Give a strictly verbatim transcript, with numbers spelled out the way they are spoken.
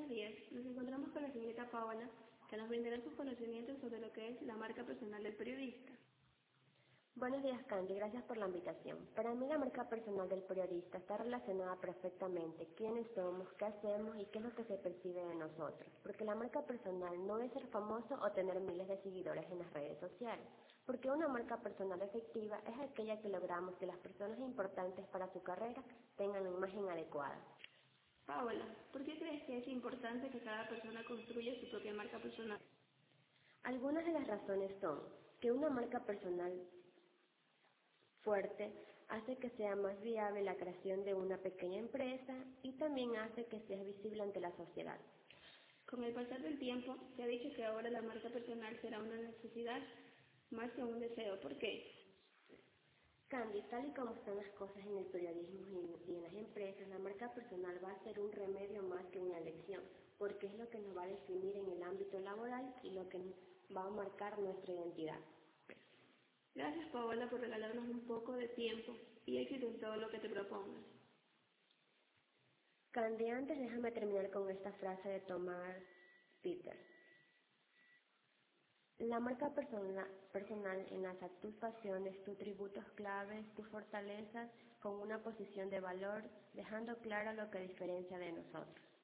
días. Nos encontramos con la señorita Paola, que nos brindará sus conocimientos sobre lo que es la marca personal del periodista. Buenos días, Candy. Gracias por la invitación. Para mí la marca personal del periodista está relacionada perfectamente quiénes somos, qué hacemos y qué es lo que se percibe de nosotros. Porque la marca personal no es ser famoso o tener miles de seguidores en las redes sociales. Porque una marca personal efectiva es aquella que logramos que las personas importantes para su carrera tengan la imagen adecuada. Paola, ¿por qué crees que es importante que cada persona construya su propia marca personal? Algunas de las razones son que una marca personal fuerte hace que sea más viable la creación de una pequeña empresa y también hace que sea visible ante la sociedad. Con el pasar del tiempo, se ha dicho que ahora la marca personal será una necesidad más que un deseo. ¿Por qué? Candy, tal y como están las cosas en el periodismo y en las empresas, la marca personal va a ser un remedio más que una elección, porque es lo que nos va a definir en el ámbito laboral y lo que va a marcar nuestra identidad. Gracias, Paola, por regalarnos un poco de tiempo y éxito en todo lo que te propongas. Candy, antes déjame terminar con esta frase de Thomas Peters. La marca persona, personal enlaza tus pasiones, tus tributos claves, tus fortalezas con una posición de valor, dejando claro lo que diferencia de nosotros.